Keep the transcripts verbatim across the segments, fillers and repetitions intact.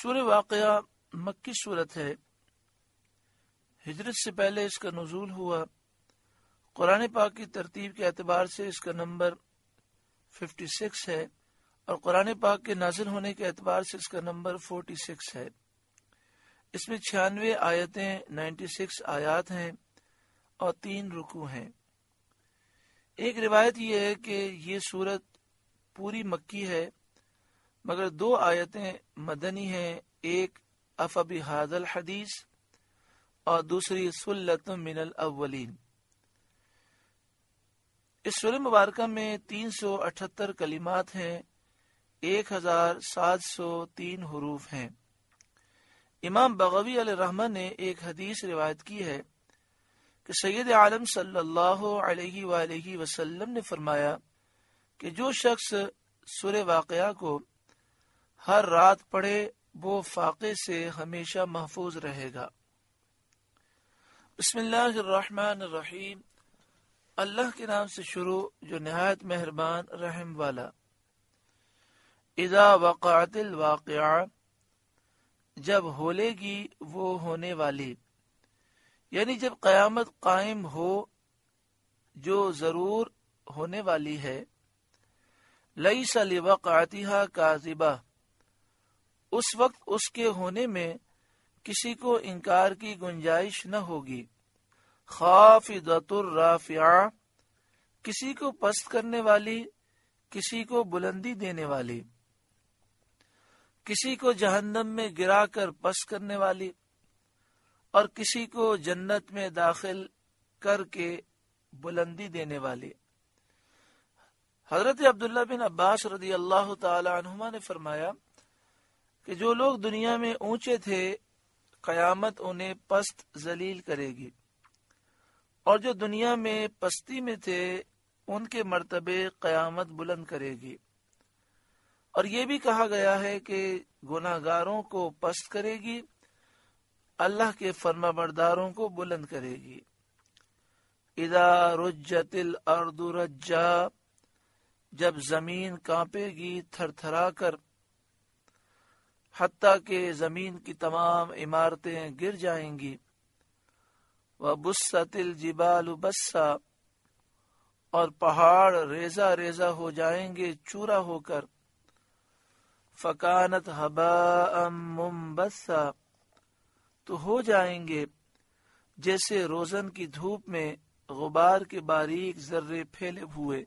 سورہ واقعہ مکی صورت ہے، ہجرت سے پہلے اس کا نزول ہوا۔ قرآن پاک کی ترتیب کے اعتبار سے اس کا نمبر چھپن ہے، اور قرآن پاک کے نازل ہونے کے اعتبار سے اس کا نمبر چھیالیس ہے۔ اس میں چھیانوے آیتیں ننانوے آیات ہیں اور تین رکوع ہیں۔ ایک روایت یہ ہے کہ یہ سورت پوری مکی ہے، مگر دو آیتیں مدنی ہیں، ایک افبہذا الحدیث اور دوسری ثلۃ من الاولین۔ اس سورہ مبارکہ میں تین سو اٹھہتر کلمات ہیں، ایک ہزار سات سو تین حروف ہیں۔ امام بغوی علیہ الرحمہ نے ایک حدیث روایت کی ہے کہ سید عالم صلی اللہ علیہ وآلہ وسلم نے فرمایا کہ جو شخص سورہ واقعہ کو ہر رات پڑھے وہ فاقے سے ہمیشہ محفوظ رہے گا۔ بسم اللہ الرحمن الرحیم، اللہ کے نام سے شروع جو نہایت مہربان رحم والا۔ اذا وقعت الواقعہ، جب ہولے گی وہ ہونے والی، یعنی جب قیامت قائم ہو جو ضرور ہونے والی ہے۔ لیس لوقعتها کاذبہ، اس وقت اس کے ہونے میں کسی کو انکار کی گنجائش نہ ہوگی۔ خافضۃ الرافعہ، کسی کو پست کرنے والی، کسی کو بلندی دینے والی، کسی کو جہنم میں گرا کر پست کرنے والی، اور کسی کو جنت میں داخل کر کے بلندی دینے والی۔ حضرت عبداللہ بن عباس رضی اللہ تعالی عنہما نے فرمایا کہ جو لوگ دنیا میں اونچے تھے قیامت انہیں پست ذلیل کرے گی، اور جو دنیا میں پستی میں تھے ان کے مرتبے قیامت بلند کرے گی۔ اور یہ بھی کہا گیا ہے کہ گناہ گاروں کو پست کرے گی، اللہ کے فرما برداروں کو بلند کرے گی۔ اذا رجت الارض رجا، جب زمین کانپے گی تھر تھرا کر، حتیٰ کہ زمین کی تمام عمارتیں گر جائیں گی۔ وبست الجبال بسا، اور پہاڑ ریزہ ریزہ ہو جائیں گے چورا ہو کر۔ فکانت ہباء منبثا، تو ہو جائیں گے جیسے روزن کی دھوپ میں غبار کے باریک ذرے پھیلے ہوئے۔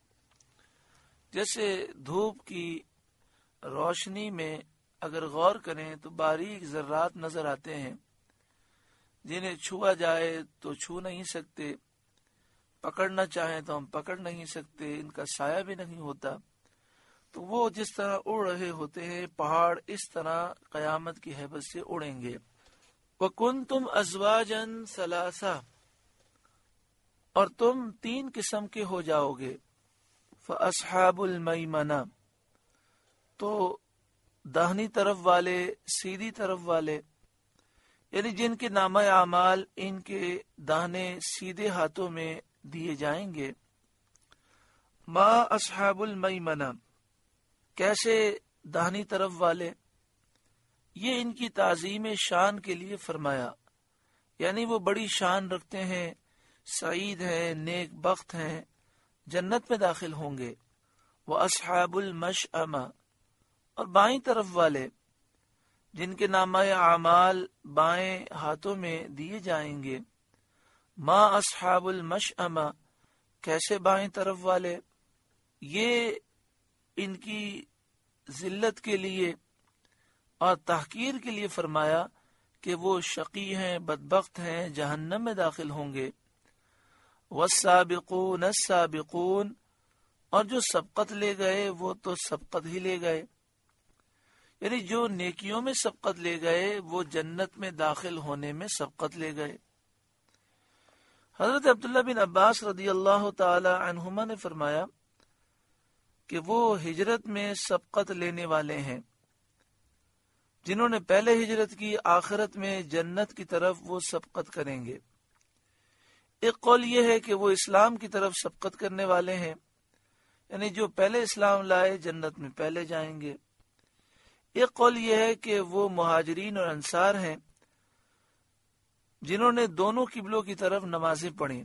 جیسے دھوپ کی روشنی میں اگر غور کریں تو باریک ذرات نظر آتے ہیں، جنہیں چھوا جائے تو چھو نہیں سکتے، پکڑنا چاہیں تو ہم پکڑ نہیں سکتے، ان کا سایہ بھی نہیں ہوتا۔ تو وہ جس طرح اڑ رہے ہوتے ہیں، پہاڑ اس طرح قیامت کی ہیبت سے اڑیں گے۔ وَكُنْتُمْ أَزْوَاجًا ثَلَاثَةً، اور تم تین قسم کے ہو جاؤ گے۔ فَأَصْحَابُ الْمَيْمَنَةِ، تو داہنی طرف والے، سیدھی طرف والے، یعنی جن کے نامہ اعمال ان کے داہنے سیدھے ہاتھوں میں دیے جائیں گے۔ ما اصحاب المیمنہ، کیسے داہنی طرف والے؟ یہ ان کی تعظیم شان کے لیے فرمایا، یعنی وہ بڑی شان رکھتے ہیں، سعید ہیں، نیک بخت ہیں، جنت میں داخل ہوں گے۔ وَأَصْحَابُ الْمَشْأَمَةِ، اور بائیں طرف والے، جن کے نامہ اعمال بائیں ہاتھوں میں دیے جائیں گے۔ ما اصحاب المشأمہ، کیسے بائیں طرف والے؟ یہ ان کی ذلت کے لیے اور تحقیر کے لیے فرمایا کہ وہ شقی ہیں، بدبخت ہیں، جہنم میں داخل ہوں گے۔ والسابقون السابقون، اور جو سبقت لے گئے وہ تو سبقت ہی لے گئے، یعنی جو نیکیوں میں سبقت لے گئے وہ جنت میں داخل ہونے میں سبقت لے گئے۔ حضرت عبداللہ بن عباس رضی اللہ تعالی عنہما نے فرمایا کہ وہ ہجرت میں سبقت لینے والے ہیں، جنہوں نے پہلے ہجرت کی، آخرت میں جنت کی طرف وہ سبقت کریں گے۔ ایک قول یہ ہے کہ وہ اسلام کی طرف سبقت کرنے والے ہیں، یعنی جو پہلے اسلام لائے جنت میں پہلے جائیں گے۔ ایک قول یہ ہے کہ وہ مہاجرین اور انصار ہیں جنہوں نے دونوں قبلوں کی طرف نمازیں پڑھی.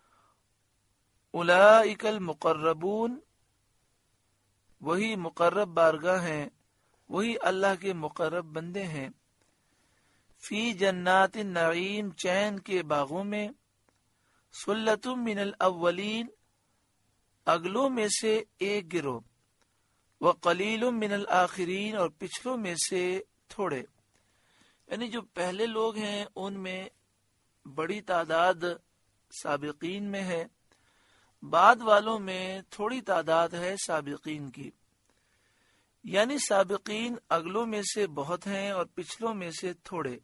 اولئک المقربون، وہی مقرب بارگاہ ہیں، وہی اللہ کے مقرب بندے ہیں. فی جنات النعیم، چین کے باغوں میں. سلۃ من الاولین، اگلوں میں سے ایک گروہ. وقلیل من الآخرین، اور پچھلوں میں سے تھوڑے. یعنی جو پہلے لوگ ہیں ان میں بڑی تعداد سابقین میں ہے، بعد والوں میں تھوڑی تعداد ہے سابقین کی. یعنی سابقین اگلوں میں سے بہت ہیں اور پچھلوں میں سے تھوڑے.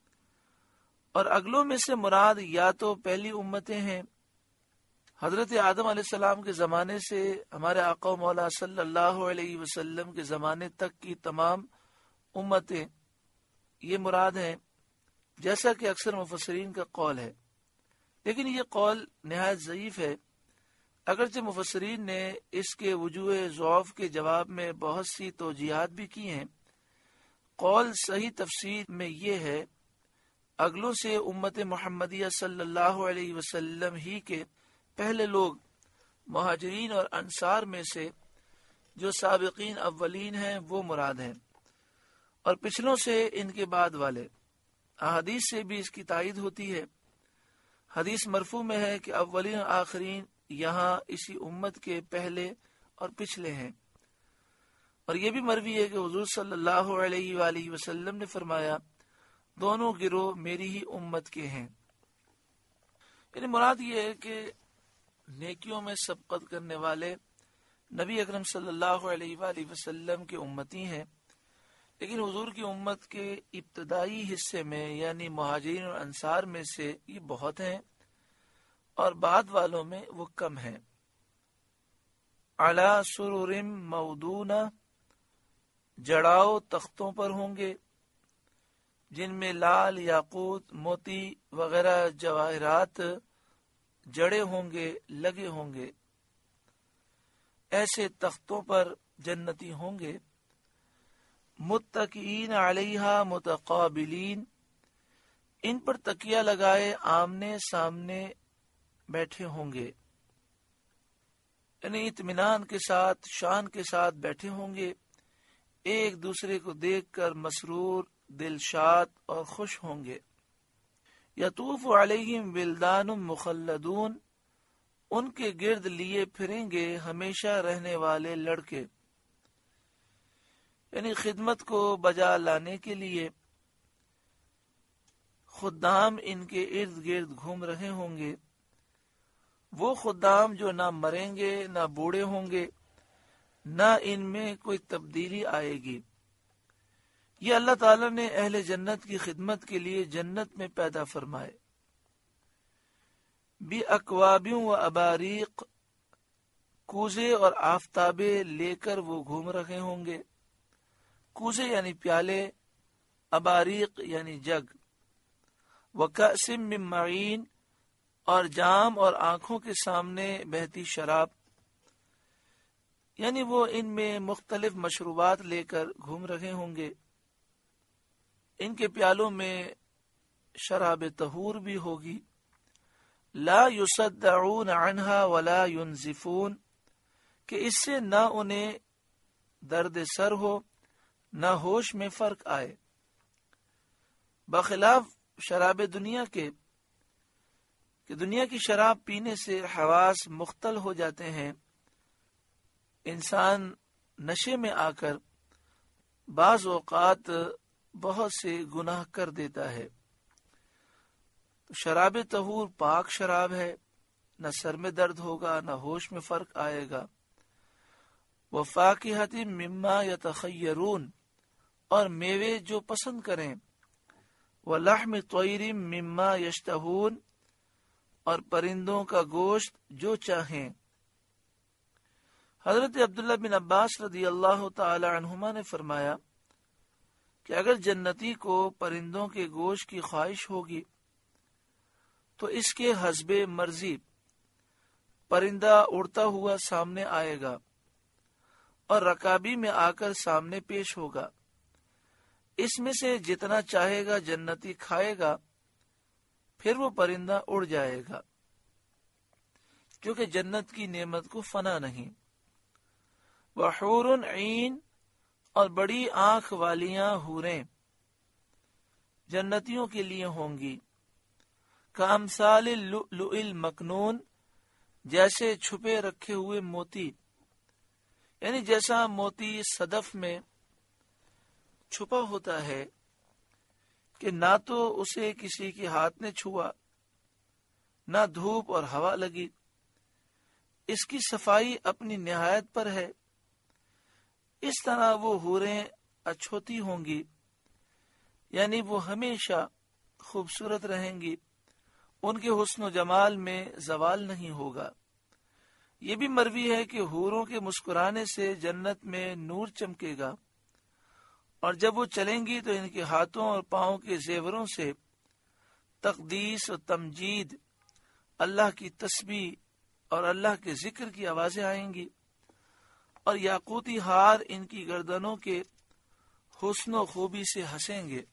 اور اگلوں میں سے مراد یا تو پہلی امتیں ہیں، حضرت آدم علیہ السلام کے زمانے سے ہمارے آقا و مولا صلی اللہ علیہ وسلم کے زمانے تک کی تمام امتیں یہ مراد ہیں، جیسا کہ اکثر مفسرین کا قول ہے. لیکن یہ قول نہایت ضعیف ہے، اگرچہ مفسرین نے اس کے وجوہ ضعف کے جواب میں بہت سی توجیہات بھی کی ہیں. قول صحیح تفسیر میں یہ ہے، اگلوں سے امت محمدیہ صلی اللہ علیہ وسلم ہی کے پہلے لوگ مہاجرین اور انصار میں سے جو سابقین اولین ہیں وہ مراد ہیں، اور پچھلوں سے ان کے بعد والے. احادیث سے بھی اس کی تائید ہوتی ہے. حدیث مرفوع میں ہے کہ اولین اور آخرین یہاں اسی امت کے پہلے اور پچھلے ہیں. اور یہ بھی مروی ہے کہ حضور صلی اللہ علیہ وآلہ وسلم نے فرمایا، دونوں گروہ میری ہی امت کے ہیں. یعنی مراد یہ ہے کہ نیکیوں میں سبقت کرنے والے نبی اکرم صلی اللہ علیہ وآلہ وسلم کے امتی ہیں، لیکن حضور کی امت کے ابتدائی حصے میں یعنی مہاجرین اور انصار میں سے یہ بہت ہیں اور بعد والوں میں وہ کم ہیں. علی سرر موضونہ، جڑاؤ تختوں پر ہوں گے جن میں لال، یاقوت، موتی وغیرہ جواہرات جڑے ہوں گے، لگے ہوں گے. ایسے تختوں پر جنتی ہوں گے. متکئین علیہا متقابلین، ان پر تکیہ لگائے آمنے سامنے بیٹھے ہوں گے، یعنی اطمینان کے ساتھ، شان کے ساتھ بیٹھے ہوں گے، ایک دوسرے کو دیکھ کر مسرور، دلشاد اور خوش ہوں گے. یطوف علیہم ولدان مخلدون، ان کے گرد لیے پھریں گے ہمیشہ رہنے والے لڑکے، یعنی خدمت کو بجا لانے کے لیے خدام ان کے ارد گرد گھوم رہے ہوں گے. وہ خدام جو نہ مریں گے، نہ بوڑھے ہوں گے، نہ ان میں کوئی تبدیلی آئے گی. یہ اللہ تعالیٰ نے اہل جنت کی خدمت کے لیے جنت میں پیدا فرمائے. بی اکوابیوں و اباریق، کوزے اور آفتابے لے کر وہ گھوم رہے ہوں گے. کوزے یعنی پیالے، اباریق یعنی جگ. وکأس من معین، اور جام اور آنکھوں کے سامنے بہتی شراب، یعنی وہ ان میں مختلف مشروبات لے کر گھوم رہے ہوں گے. ان کے پیالوں میں شراب طہور بھی ہوگی. لا یصدعون عنہا ولا ینزفون، کہ اس سے نہ انہیں درد سر ہو نہ ہوش میں فرق آئے. بخلاف شراب دنیا کے کہ دنیا کی شراب پینے سے حواس مختل ہو جاتے ہیں، انسان نشے میں آ کر بعض اوقات بہت سے گناہ کر دیتا ہے. شراب طہور پاک شراب ہے، نہ سر میں درد ہوگا نہ ہوش میں فرق آئے گا. وفاکہۃ مما یتخیرون، اور میوے جو پسند کریں. ولحم طیر مما یشتہون، اور پرندوں کا گوشت جو چاہیں. حضرت عبداللہ بن عباس رضی اللہ تعالی عنہما نے فرمایا کہ اگر جنتی کو پرندوں کے گوشت کی خواہش ہوگی تو اس کے حسب مرضی پرندہ اڑتا ہوا سامنے آئے گا اور رکابی میں آ کر سامنے پیش ہوگا. اس میں سے جتنا چاہے گا جنتی کھائے گا، پھر وہ پرندہ اڑ جائے گا، کیونکہ جنت کی نعمت کو فنا نہیں۔ وحور عین، اور بڑی آنکھ والیاں حوریں جنتیوں کے لیے ہوں گی، کامثال اللؤلؤ المکنون، جیسے چھپے رکھے ہوئے موتی، یعنی جیسا موتی صدف میں چھپا ہوتا ہے کہ نہ تو اسے کسی کے ہاتھ نے چھوا، نہ دھوپ اور ہوا لگی، اس کی صفائی اپنی نہایت پر ہے، اس طرح وہ حوریں اچھوتی ہوں گی، یعنی وہ ہمیشہ خوبصورت رہیں گی، ان کے حسن و جمال میں زوال نہیں ہوگا۔ یہ بھی مروی ہے کہ حوروں کے مسکرانے سے جنت میں نور چمکے گا، اور جب وہ چلیں گی تو ان کے ہاتھوں اور پاؤں کے زیوروں سے تقدیس و تمجید، اللہ کی تسبیح اور اللہ کے ذکر کی آوازیں آئیں گی، اور یاقوتی ہار ان کی گردنوں کے حسن و خوبی سے ہنسیں گے۔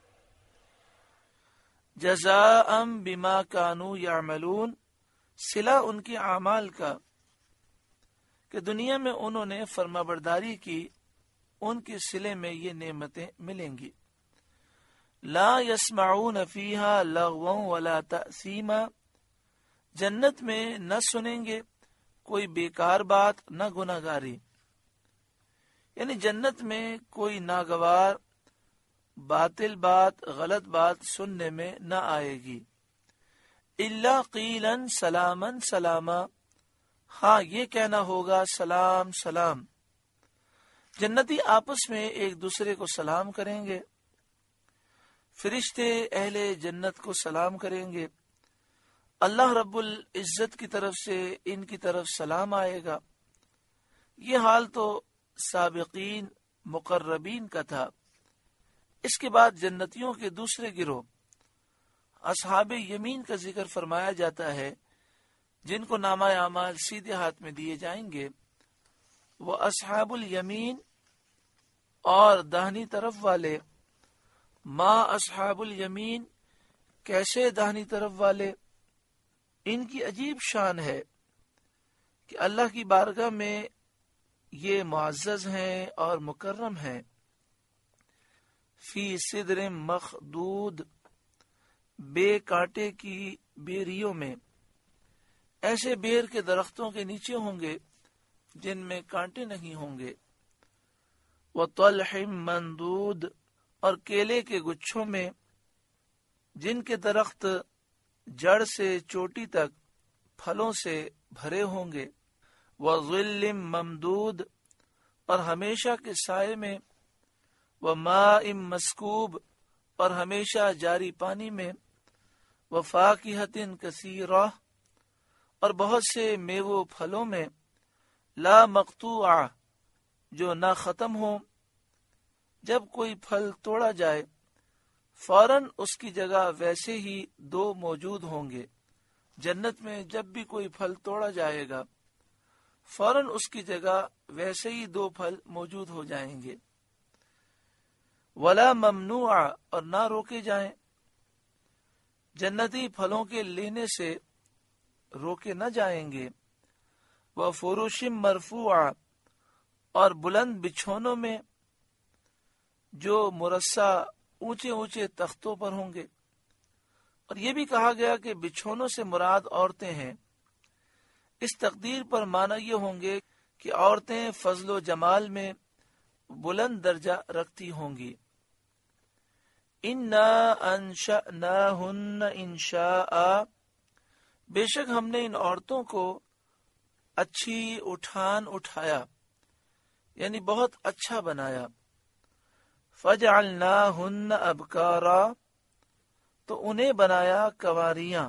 جزاء بما کانوا یعملون، صلہ ان کے اعمال کا کہ دنیا میں انہوں نے فرما برداری کی، ان کے صلے میں یہ نعمتیں ملیں گی۔ لا یسمعون فیہا لغوا ولا تأثیما، جنت میں نہ سنیں گے کوئی بیکار بات نہ گناہگاری، یعنی جنت میں کوئی ناگوار باطل بات، غلط بات سننے میں نہ آئے گی۔ الا قیلا سلاما سلاما، ہاں یہ کہنا ہوگا سلام سلام۔ جنتی آپس میں ایک دوسرے کو سلام کریں گے، فرشتے اہل جنت کو سلام کریں گے، اللہ رب العزت کی طرف سے ان کی طرف سلام آئے گا۔ یہ حال تو سابقین مقربین کا تھا۔ اس کے بعد جنتیوں کے دوسرے گروہ اصحاب یمین کا ذکر فرمایا جاتا ہے، جن کو نامہ اعمال سیدھے ہاتھ میں دیے جائیں گے۔ وہ اصحاب الیمین، اور داہنی طرف والے، ما اصحاب الیمین، کیسے داہنی طرف والے؟ ان کی عجیب شان ہے کہ اللہ کی بارگاہ میں یہ معزز ہیں اور مکرم ہیں۔ فی صدر مخدود، بے کانٹے کی بیریوں میں، ایسے بیر کے درختوں کے نیچے ہوں گے جن میں کانٹے نہیں ہوں گے۔ وطلح مندود، اور کیلے کے گچھوں میں جن کے درخت جڑ سے چوٹی تک پھلوں سے بھرے ہوں گے۔ وظل ممدود، اور ہمیشہ کے سائے میں۔ وماء مسکوب، اور ہمیشہ جاری پانی میں۔ وفاکہۃ کثیرہ، اور بہت سے میووں پھلوں میں۔ لا مقطوعہ، جو نہ ختم ہو، جب کوئی پھل توڑا جائے فوراً اس کی جگہ ویسے ہی دو موجود ہوں گے۔ جنت میں جب بھی کوئی پھل توڑا جائے گا فوراً اس کی جگہ ویسے ہی دو پھل موجود ہو جائیں گے۔ ولا ممنوع، اور نہ روکے جائیں، جنتی پھلوں کے لینے سے روکے نہ جائیں گے۔ وفروش مرفوع، اور بلند بچھونوں میں جو مرصع اونچے اونچے تختوں پر ہوں گے۔ اور یہ بھی کہا گیا کہ بچھونوں سے مراد عورتیں ہیں۔ اس تقدیر پر معنی یہ ہوں گے کہ عورتیں فضل و جمال میں بلند درجہ رکھتی ہوں گی۔ انا انشأناہن انشاء، بے شک ہم نے ان عورتوں کو اچھی اٹھان اٹھایا، یعنی بہت اچھا بنایا۔ فجعلناہن ابکارا، تو انہیں بنایا کنواریاں۔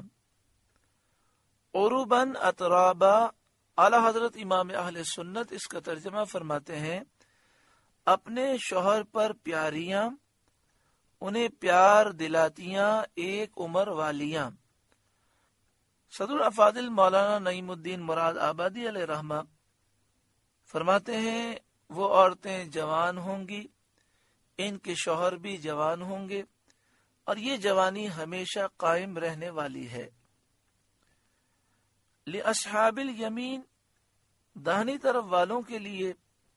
عرباً اترابا، اعلی حضرت امام اہل سنت اس کا ترجمہ فرماتے ہیں اپنے شوہر پر پیاریاں، انہیں پیار دلاتیاں ایک عمر والیاں۔ صدر افاضل مولانا نعیم الدین مراد آبادی علیہ رحمہ فرماتے ہیں وہ عورتیں جوان ہوں گی، ان کے شوہر بھی جوان ہوں گے اور یہ جوانی ہمیشہ قائم رہنے والی ہے۔ لِأَصْحَابِ الْيَمِينَ، داہنی طرف والوں کے لیے،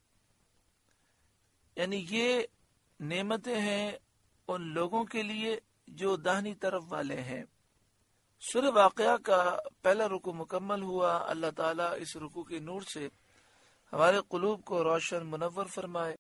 یعنی یہ نعمتیں ہیں ان لوگوں کے لیے جو داہنی طرف والے ہیں۔ سورہ واقعہ کا پہلا رکوع مکمل ہوا۔ اللہ تعالیٰ اس رکوع کے نور سے ہمارے قلوب کو روشن منور فرمائے۔